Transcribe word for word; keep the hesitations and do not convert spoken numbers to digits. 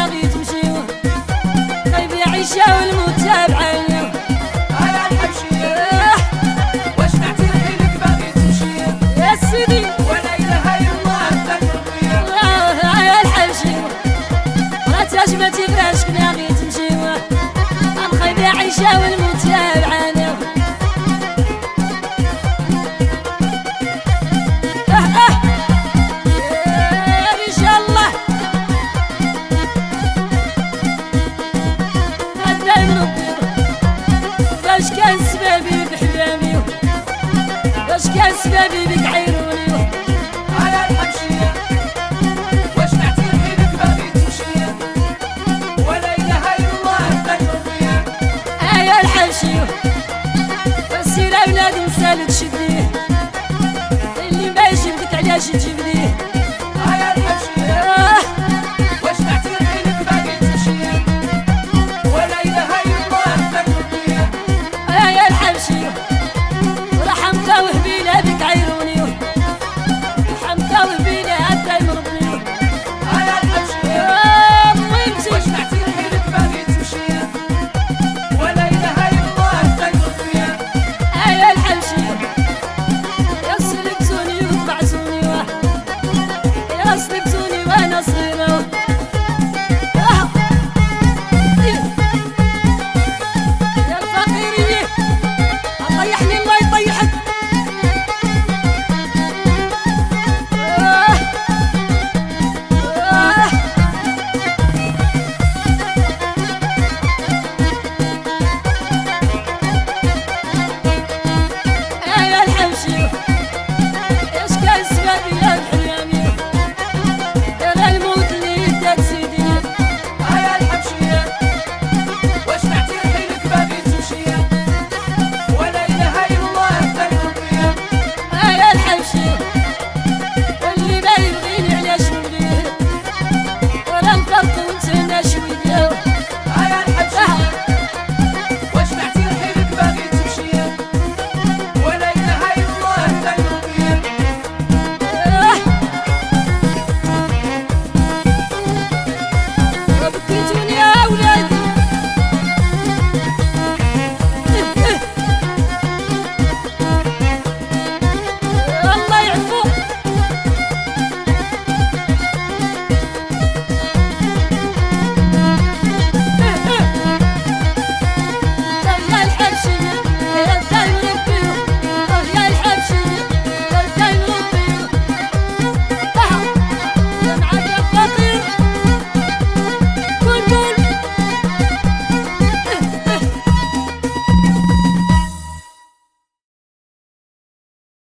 باغي تمشي طيب يا عيشة والمتابعين يا الحبشي واش نعترفي لك باغي تمشي يا سيدي ولا اله الا الله تنرضي يا الحبشي راه تاجمتي فراشك باغي تمشي نخيب يا عيشة والمتابعين واش كان سبابي بحلامي واش كان سبابي بك عيرو